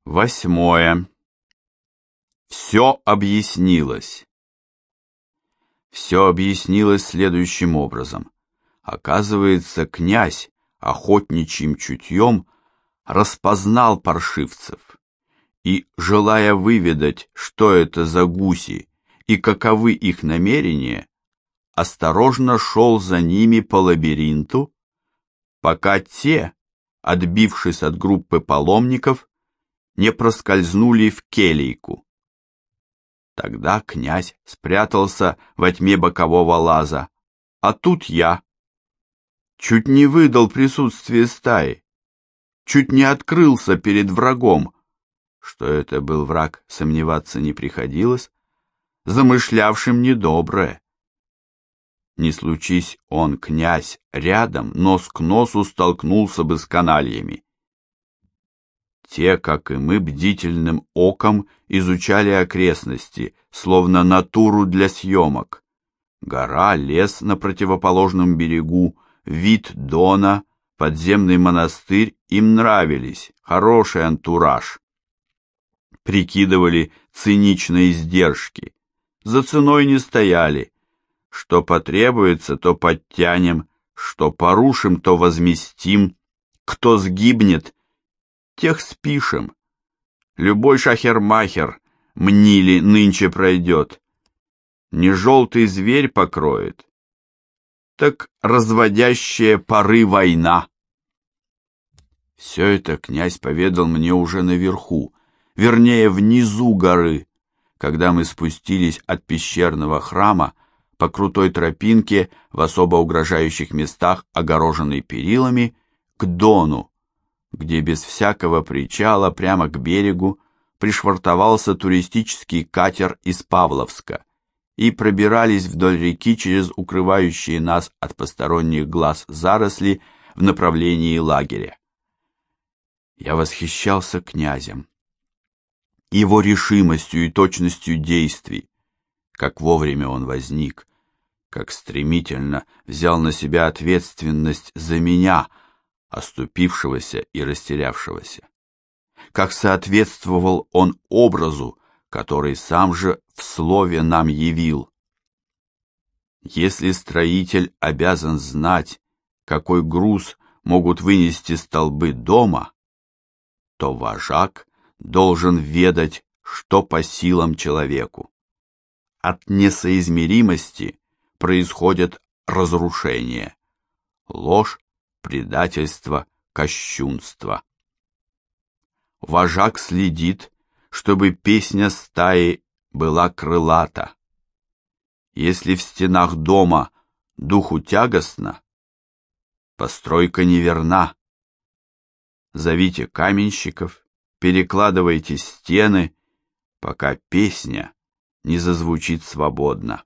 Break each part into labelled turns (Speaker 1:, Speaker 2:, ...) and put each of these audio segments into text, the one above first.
Speaker 1: 8. Все объяснилось. Все объяснилось следующим образом. Оказывается, князь охотничьим чутьем распознал паршивцев и, желая выведать, что это за гуси и каковы их намерения, осторожно шел за ними по лабиринту, пока те, отбившись от группы паломников, не проскользнули в келейку. Тогда князь спрятался во тьме бокового лаза, а тут я. Чуть не выдал присутствие стаи, чуть не открылся перед врагом, что это был враг, сомневаться не приходилось, замышлявшим недоброе. Не случись он, князь, рядом, нос к носу столкнулся бы с канальями. Те, как и мы, бдительным оком изучали окрестности, словно натуру для съемок. Гора, лес на противоположном берегу, вид Дона, подземный монастырь им нравились, хороший антураж. Прикидывали циничные издержки, за ценой не стояли. Что потребуется, то подтянем, что порушим, то возместим, кто сгибнет, тех спишем. Любой шахермахер, мнили, нынче пройдет. Не желтый зверь покроет, так разводящая пары война. Все это князь поведал мне уже наверху, вернее, внизу горы, когда мы спустились от пещерного храма по крутой тропинке в особо угрожающих местах, огороженной перилами, к Дону, где без всякого причала прямо к берегу пришвартовался туристический катер из Павловска, и пробирались вдоль реки через укрывающие нас от посторонних глаз заросли в направлении лагеря. Я восхищался князем, его решимостью и точностью действий, как вовремя он возник, как стремительно взял на себя ответственность за меня, оступившегося и растерявшегося. Как соответствовал он образу, который сам же в слове нам явил. Если строитель обязан знать, какой груз могут вынести столбы дома, то вожак должен ведать, что по силам человеку. От несоизмеримости происходят разрушения, ложь, предательство, кощунство. Вожак следит, чтобы песня стаи была крылата. Если в стенах дома духу тягостно, постройка неверна. Зовите каменщиков, перекладывайте стены, пока песня не зазвучит свободно.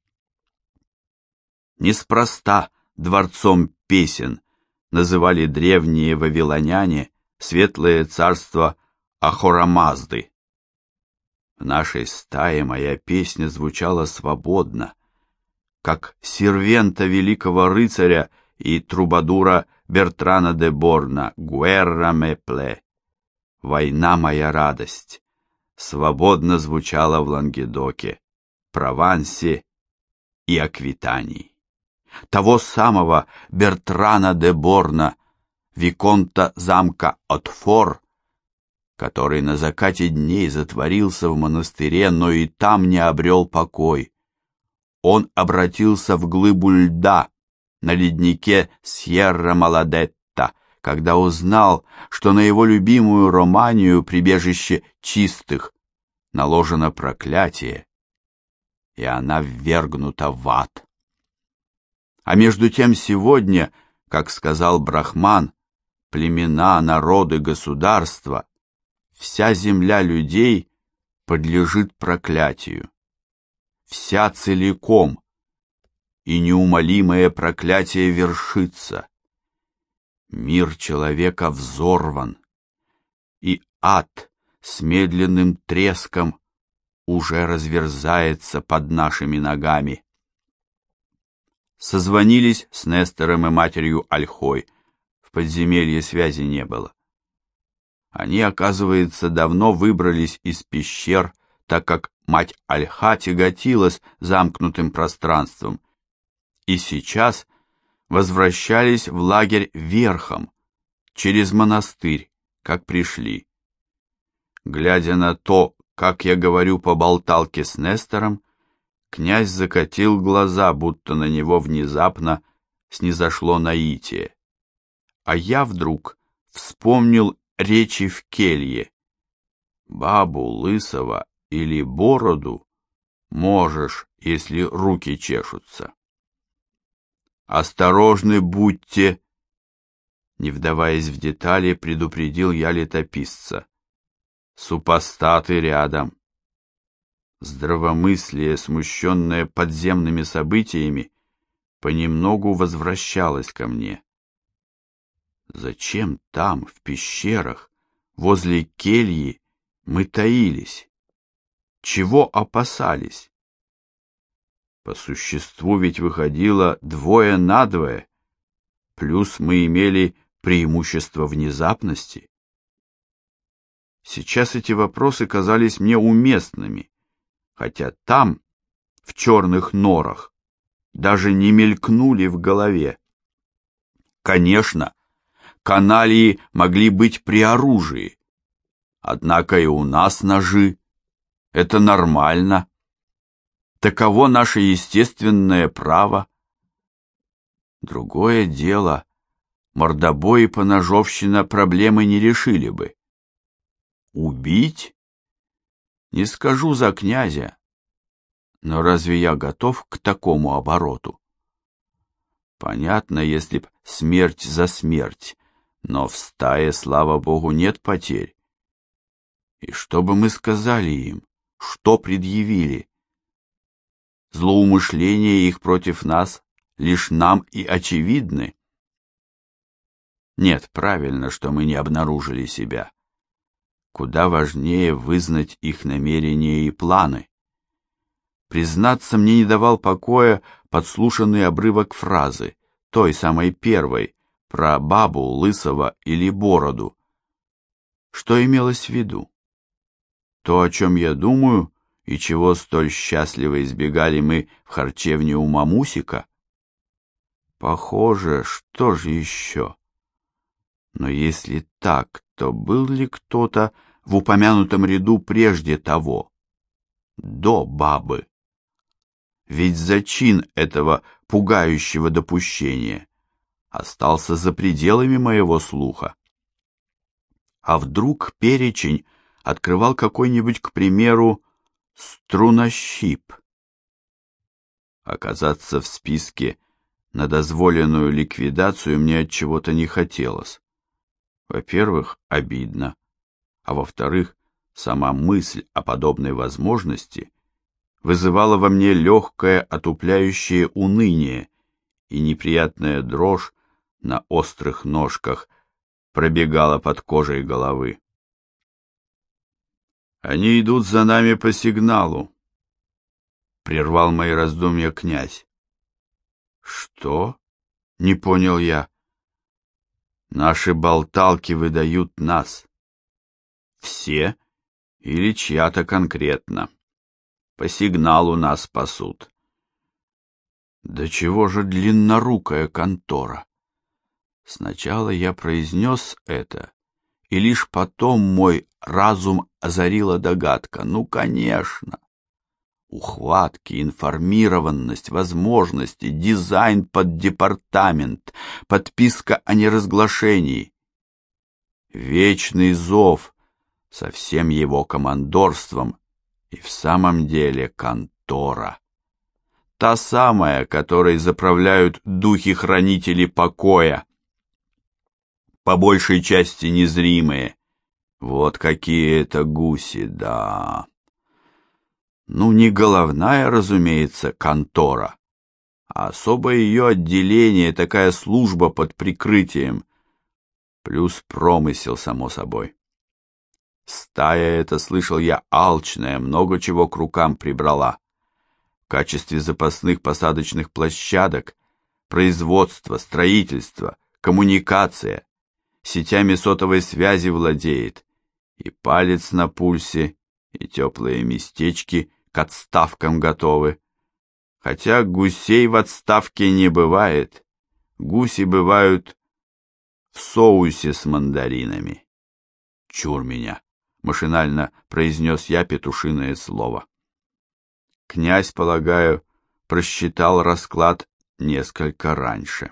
Speaker 1: Неспроста дворцом песен называли древние вавилоняне светлое царство Ахура-Мазды. В нашей стае моя песня звучала свободно, как сервента великого рыцаря и трубадура Бертрана де Борна «Гуэрра ме пле». «Война моя радость» свободно звучала в Лангедоке, Провансе и Аквитании. Того самого Бертрана де Борна, виконта замка Отфор, который на закате дней затворился в монастыре, но и там не обрел покой. Он обратился в глыбу льда на леднике Сьерра-Маладетта, когда узнал, что на его любимую Романию, прибежище чистых, наложено проклятие, и она ввергнута в ад. А между тем сегодня, как сказал Брахман, племена, народы, государства, вся земля людей подлежит проклятию. Вся целиком, и неумолимое проклятие вершится. Мир человека взорван, и ад с медленным треском уже разверзается под нашими ногами. Созвонились с Нестором и матерью Ольхой, в подземелье связи не было. Они, оказывается, давно выбрались из пещер, так как мать Альха тяготилась замкнутым пространством, и сейчас возвращались в лагерь верхом, через монастырь, как пришли. Глядя на то, как я говорю по болталке с Нестором, князь закатил глаза, будто на него внезапно снизошло наитие. А я вдруг вспомнил речи в келье. Бабу лысого или бороду можешь, если руки чешутся. Осторожны будьте, не вдаваясь в детали, предупредил я летописца. Супостаты рядом. Здравомыслие, смущенное подземными событиями, понемногу возвращалось ко мне. Зачем там, в пещерах, возле кельи, мы таились? Чего опасались? По существу ведь выходило 2 на 2, плюс мы имели преимущество внезапности. Сейчас эти вопросы казались мне уместными, хотя там, в черных норах, даже не мелькнули в голове. Конечно, каналии могли быть при оружии, однако и у нас ножи. Это нормально. Таково наше естественное право. Другое дело, мордобой и поножовщина проблемы не решили бы. Убить? Не скажу за князя, но разве я готов к такому обороту? Понятно, если б смерть за смерть, но в стае, слава богу, нет потерь. И что бы мы сказали им, что предъявили? Злоумышления их против нас лишь нам и очевидны. Нет, правильно, что мы не обнаружили себя. Куда важнее вызнать их намерения и планы. Признаться, мне не давал покоя подслушанный обрывок фразы, той самой первой, про бабу, лысого или бороду. Что имелось в виду? То, о чем я думаю, и чего столь счастливо избегали мы в харчевне у Мамусика? Похоже, что же еще? Но если так, то был ли кто-то в упомянутом ряду прежде того, до бабы? Ведь зачин этого пугающего допущения остался за пределами моего слуха. А вдруг перечень открывал какой-нибудь, к примеру, струнощип? Оказаться в списке на дозволенную ликвидацию мне от чего-то не хотелось. Во-первых, обидно, а во-вторых, сама мысль о подобной возможности вызывала во мне легкое отупляющее уныние, и неприятная дрожь на острых ножках пробегала под кожей головы. «Они идут за нами по сигналу», — прервал мои раздумья князь. «Что?» — не понял я. «Наши болталки выдают нас. Все или чья-то конкретно. По сигналу нас спасут». Да чего же длиннорукая контора? Сначала я произнес это, и лишь потом мой разум озарила догадка. Ну, конечно. Ухватки, информированность, возможности, дизайн под департамент, подписка о неразглашении. Вечный зов со всем его командорством и в самом деле контора. Та самая, которой заправляют духи-хранители покоя. По большей части незримые. Вот какие это гуси, да. Ну, не головная, разумеется, контора, а особое ее отделение, такая служба под прикрытием, плюс промысел, само собой. Стая эта, слышал я, алчная, много чего к рукам прибрала. В качестве запасных посадочных площадок, производство, строительство, коммуникация, сетями сотовой связи владеет, И палец на пульсе, и теплые местечки к отставкам готовы. Хотя гусей в отставке не бывает. Гуси бывают в соусе с мандаринами. Чур меня, машинально произнес я петушиное слово. Князь, полагаю, просчитал расклад несколько раньше.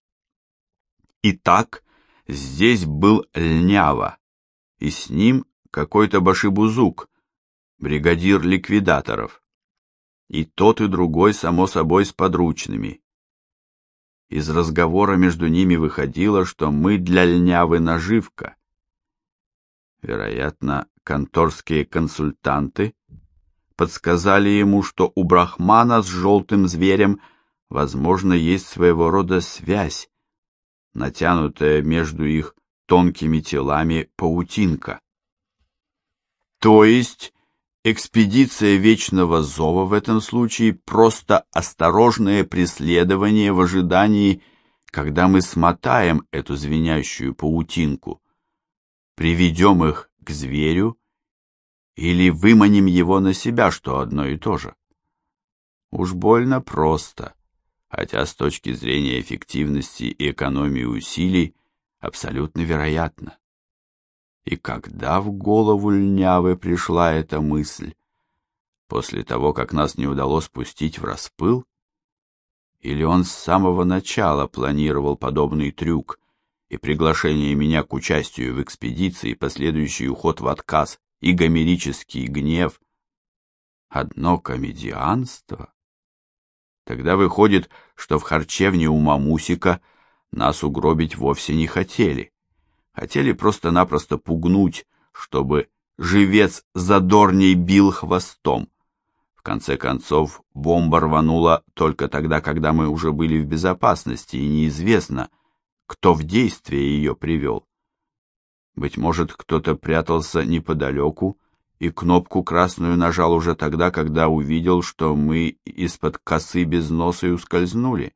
Speaker 1: Итак, здесь был Льнява, и с ним какой-то башибузук, бригадир ликвидаторов. И тот, и другой, само собой, с подручными. Из разговора между ними выходило, что мы для Льнявы наживка. Вероятно, конторские консультанты подсказали ему, что у Брахмана с желтым зверем, возможно, есть своего рода связь, натянутая между их тонкими телами паутинка. То есть экспедиция Вечного Зова в этом случае просто осторожное преследование в ожидании, когда мы смотаем эту звенящую паутинку, приведем их к зверю или выманим его на себя, что одно и то же. Уж больно просто, хотя с точки зрения эффективности и экономии усилий абсолютно вероятно. И когда в голову Льнявы пришла эта мысль? После того, как нас не удалось пустить в распыл? Или он с самого начала планировал подобный трюк, и приглашение меня к участию в экспедиции, последующий уход в отказ и гомерический гнев — одно комедианство? Тогда выходит, что в харчевне у Мамусика нас угробить вовсе не хотели. Хотели просто-напросто пугнуть, чтобы живец задорней бил хвостом. В конце концов, бомба рванула только тогда, когда мы уже были в безопасности, и неизвестно, кто в действие ее привел. Быть может, кто-то прятался неподалеку и кнопку красную нажал уже тогда, когда увидел, что мы из-под косы без носа и ускользнули.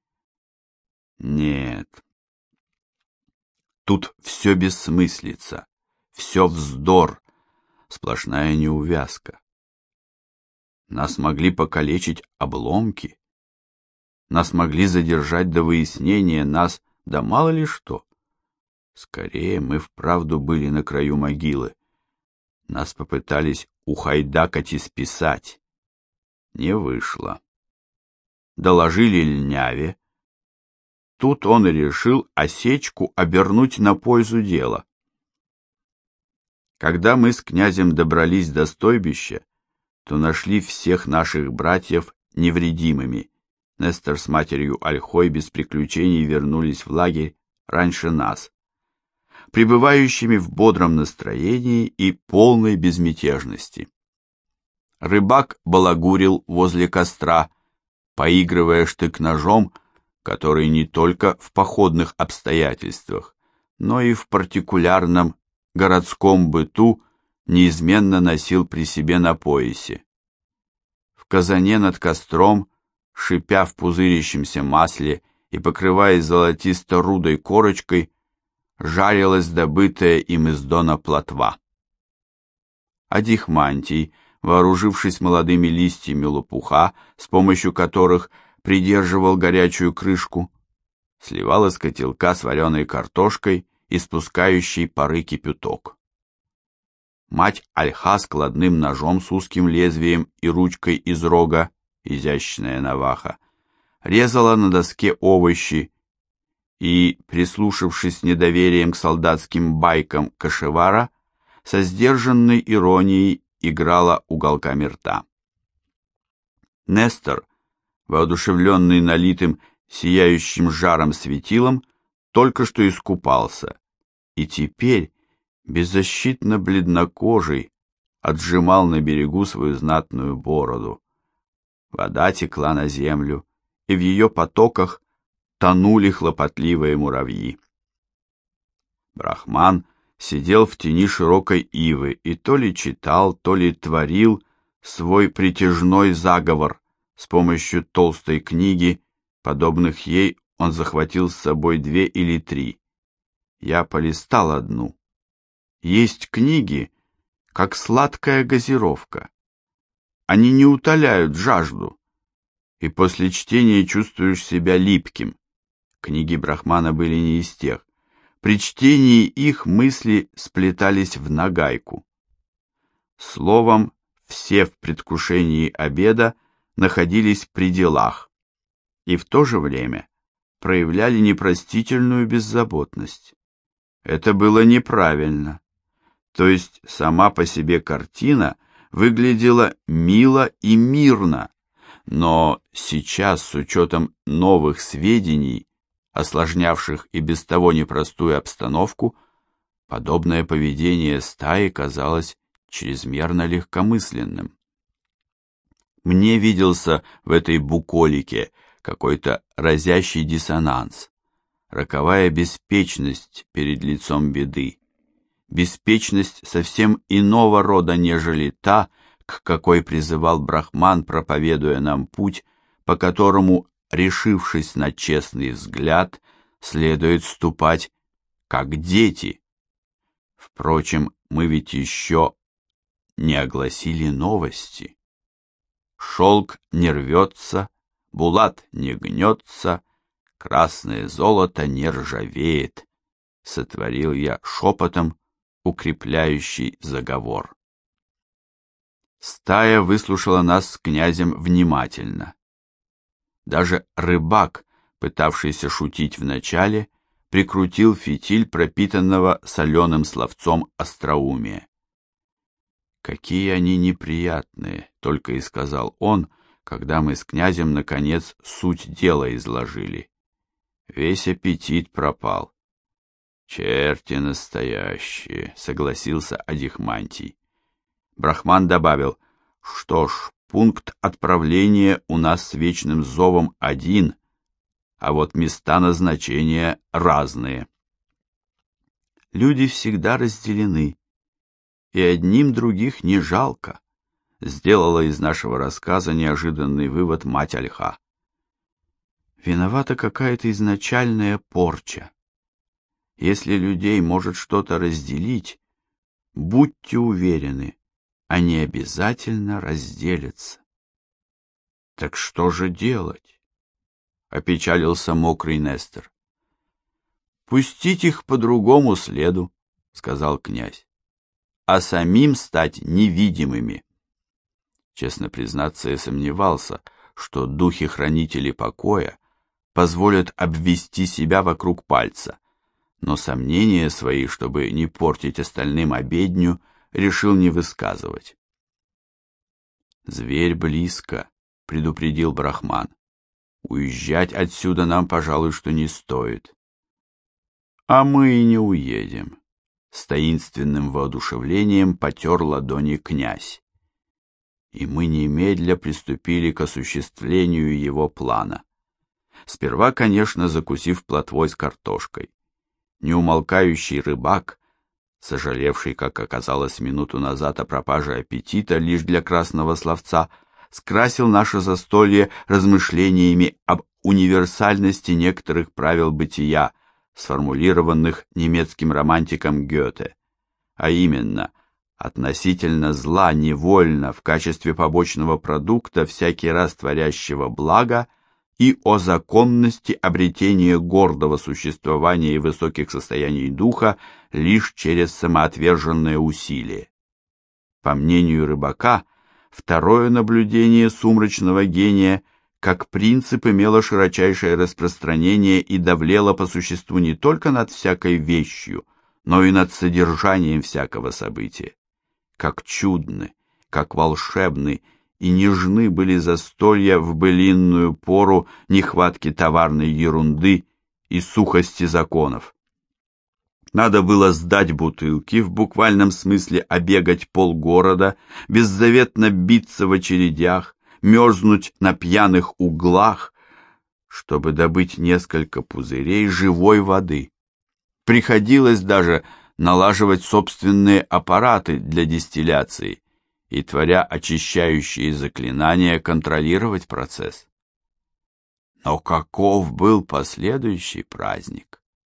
Speaker 1: Нет. Тут все бессмыслица, все вздор, сплошная неувязка. Нас могли покалечить обломки, нас могли задержать до выяснения, нас, да мало ли что. Скорее, мы вправду были на краю могилы. Нас попытались ухайдакать и списать. Не вышло. Доложили Льняве. Тут он и решил осечку обернуть на пользу дела. Когда мы с князем добрались до стойбища, то нашли всех наших братьев невредимыми. Нестор с матерью Ольхой без приключений вернулись в лагерь раньше нас, пребывающими в бодром настроении и полной безмятежности. Рыбак балагурил возле костра, поигрывая штык-ножом, который не только в походных обстоятельствах, но и в партикулярном городском быту неизменно носил при себе на поясе. В казане над костром, шипя в пузырящемся масле и покрываясь золотисто-рудой корочкой, жарилась добытая им из дона плотва. Адихмантий, вооружившись молодыми листьями лопуха, с помощью которых придерживал горячую крышку, сливал из котелка с вареной картошкой и спускающий пары кипяток. Мать Ольха складным ножом с узким лезвием и ручкой из рога, изящная наваха, резала на доске овощи и, прислушавшись с недоверием к солдатским байкам кошевара, со сдержанной иронией играла уголками рта. Нестор, воодушевленный налитым сияющим жаром светилом, только что искупался, и теперь, беззащитно бледнокожий, отжимал на берегу свою знатную бороду. Вода текла на землю, и в ее потоках тонули хлопотливые муравьи. Брахман сидел в тени широкой ивы и то ли читал, то ли творил свой притяжной заговор. С помощью толстой книги, подобных ей, он захватил с собой 2 или 3. Я полистал одну есть книги, как сладкая газировка. Они не утоляют жажду, и после чтения чувствуешь себя липким. Книги Брахмана были не из тех. При чтении их мысли сплетались в нагайку. Словом, все в предвкушении обеда находились при делах и в то же время проявляли непростительную беззаботность. Это было неправильно. То есть сама по себе картина выглядела мило и мирно, но сейчас, с учетом новых сведений, осложнявших и без того непростую обстановку, подобное поведение стаи казалось чрезмерно легкомысленным. Мне виделся в этой буколике какой-то разящий диссонанс, роковая беспечность перед лицом беды, беспечность совсем иного рода, нежели та, к какой призывал Брахман, проповедуя нам путь, по которому, решившись на честный взгляд, следует ступать как дети. Впрочем, мы ведь еще не огласили новости. Шелк не рвется, булат не гнется, красное золото не ржавеет, сотворил я шепотом укрепляющий заговор. Стая выслушала нас с князем внимательно. Даже рыбак, пытавшийся шутить вначале, прикрутил фитиль пропитанного соленым словцом остроумия. «Какие они неприятные!» — только и сказал он, когда мы с князем, наконец, суть дела изложили. Весь аппетит пропал. «Черти настоящие!» — согласился Адихмантий. Брахман добавил: «Что ж, пункт отправления у нас с вечным зовом один, а вот места назначения разные». Люди всегда разделены, и одним других не жалко, сделала из нашего рассказа неожиданный вывод мать Ольха. Виновата какая-то изначальная порча. Если людей может что-то разделить, будьте уверены, они обязательно разделятся. Так что же делать? Опечалился мокрый Нестор. Пустить их по другому следу, сказал князь, а самим стать невидимыми. Честно признаться, я сомневался, что духи-хранители покоя позволят обвести себя вокруг пальца, но сомнения свои, чтобы не портить остальным обедню, решил не высказывать. «Зверь близко», — предупредил Брахман. «Уезжать отсюда нам, пожалуй, что не стоит». «А мы и не уедем», — с таинственным воодушевлением потер ладони князь. И мы немедля приступили к осуществлению его плана. Сперва, конечно, закусив плотвой с картошкой. Неумолкающий рыбак, сожалевший, как оказалось минуту назад, о пропаже аппетита лишь для красного словца, скрасил наше застолье размышлениями об универсальности некоторых правил бытия, сформулированных немецким романтиком Гёте, а именно, относительно зла невольно в качестве побочного продукта всякий раз творящего благо и о законности обретения гордого существования и высоких состояний духа лишь через самоотверженное усилие. По мнению рыбака, второе наблюдение сумрачного гения как принцип имело широчайшее распространение и давлело по существу не только над всякой вещью, но и над содержанием всякого события. Как чудны, как волшебны и нежны были застолья в былинную пору нехватки товарной ерунды и сухости законов. Надо было сдать бутылки, в буквальном смысле обегать полгорода, беззаветно биться в очередях, мерзнуть на пьяных углах, чтобы добыть несколько пузырей живой воды. Приходилось даже налаживать собственные аппараты для дистилляции и, творя очищающие заклинания, контролировать процесс. Но каков был последующий праздник?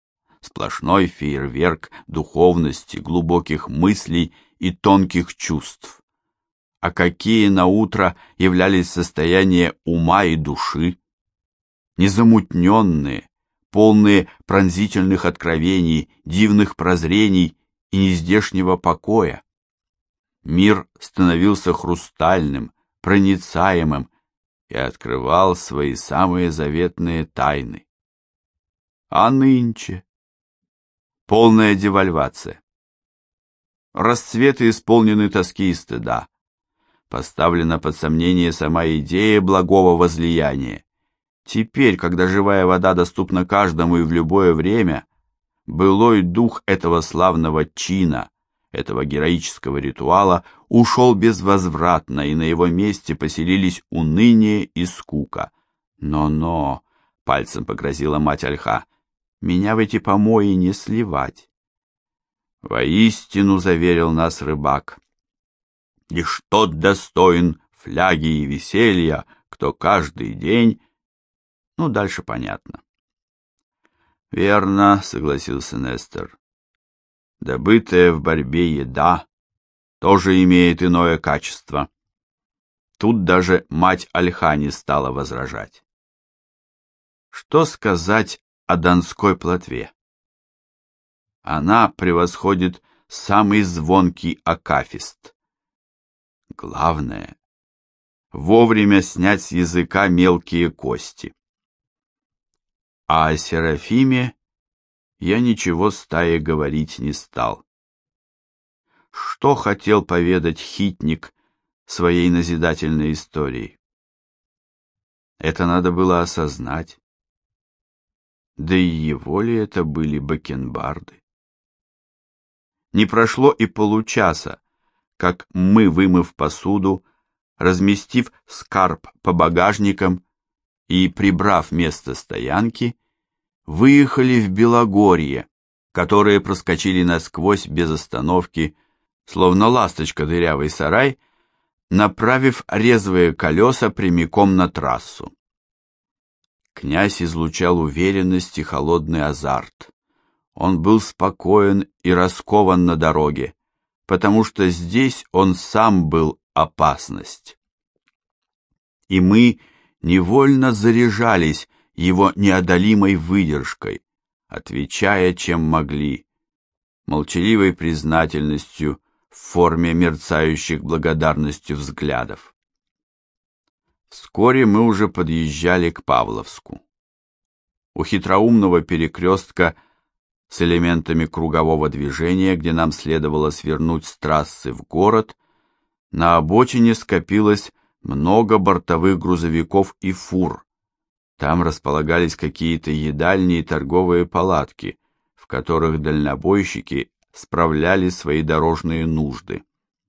Speaker 1: сплошной фейерверк духовности, глубоких мыслей и тонких чувств. А какие наутро являлись состояния ума и души, незамутненные, полные пронзительных откровений, дивных прозрений и нездешнего покоя. Мир становился хрустальным, проницаемым и открывал свои самые заветные тайны. А нынче полная девальвация. Расцветы исполнены тоски и стыда. Поставлена под сомнение сама идея благого возлияния. Теперь, когда живая вода доступна каждому и в любое время, былой дух этого славного чина, этого героического ритуала ушел безвозвратно, и на его месте поселились уныние и скука. «Но-но», — пальцем погрозила мать Ольха, — «меня в эти помои не сливать». Воистину, заверил нас рыбак, лишь тот достоин фляги и веселья, кто каждый день... Ну, дальше понятно. Верно, согласился Нестор. Добытая в борьбе еда тоже имеет иное качество. Тут даже мать Ольха не стала возражать. Что сказать о донской плотве? Она превосходит самый звонкий акафист. Главное — вовремя снять с языка мелкие кости. А о Серафиме я ничего стае говорить не стал. Что хотел поведать хитник своей назидательной историей? Это надо было осознать. Да и его ли это были бакенбарды? Не прошло и получаса, как мы, вымыв посуду, разместив скарб по багажникам и прибрав место стоянки, выехали в Белогорье, которые проскочили насквозь без остановки, словно ласточка дырявый сарай, направив резвые колеса прямиком на трассу. Князь излучал уверенность и холодный азарт. Он был спокоен и раскован на дороге, потому что здесь он сам был опасность. И мы невольно заряжались его неодолимой выдержкой, отвечая, чем могли, молчаливой признательностью в форме мерцающих благодарностью взглядов. Вскоре мы уже подъезжали к Павловску. У хитроумного перекрестка с элементами кругового движения, где нам следовало свернуть с трассы в город, на обочине скопилось много бортовых грузовиков и фур. Там располагались какие-то едальни и торговые палатки, в которых дальнобойщики справляли свои дорожные нужды.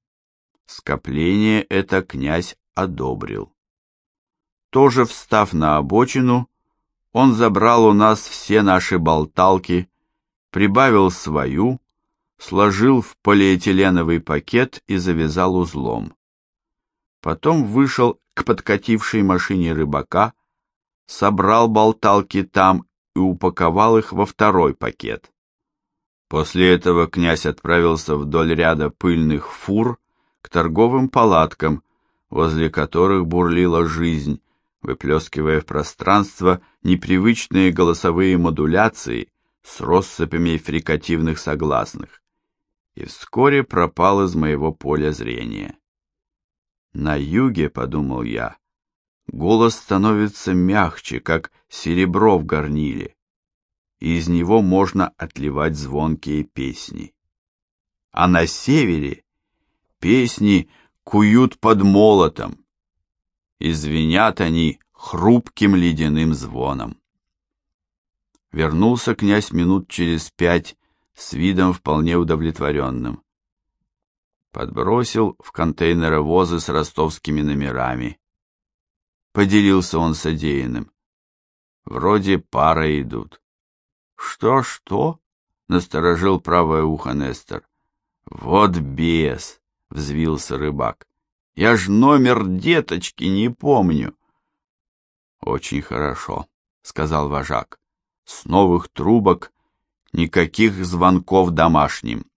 Speaker 1: Скопление это князь одобрил. Тоже встав на обочину, он забрал у нас все наши болталки, прибавил свою, сложил в полиэтиленовый пакет и завязал узлом. Потом вышел к подкатившей машине рыбака, собрал болталки там и упаковал их во второй пакет. После этого князь отправился вдоль ряда пыльных фур к торговым палаткам, возле которых бурлила жизнь, выплескивая в пространство непривычные голосовые модуляции с россыпями фрикативных согласных, и вскоре пропал из моего поля зрения. На юге, подумал я, голос становится мягче, как серебро в горниле, и из него можно отливать звонкие песни. А на севере песни куют под молотом, и звенят они хрупким ледяным звоном. Вернулся князь минут через 5 с видом вполне удовлетворенным. Подбросил в контейнеровозы с ростовскими номерами. Поделился он содеянным. Вроде пара идут. Что? Насторожил правое ухо Нестор. Вот бес, взвился рыбак. Я ж номер деточки не помню. Очень хорошо, сказал вожак. С новых трубок Никаких звонков домашним.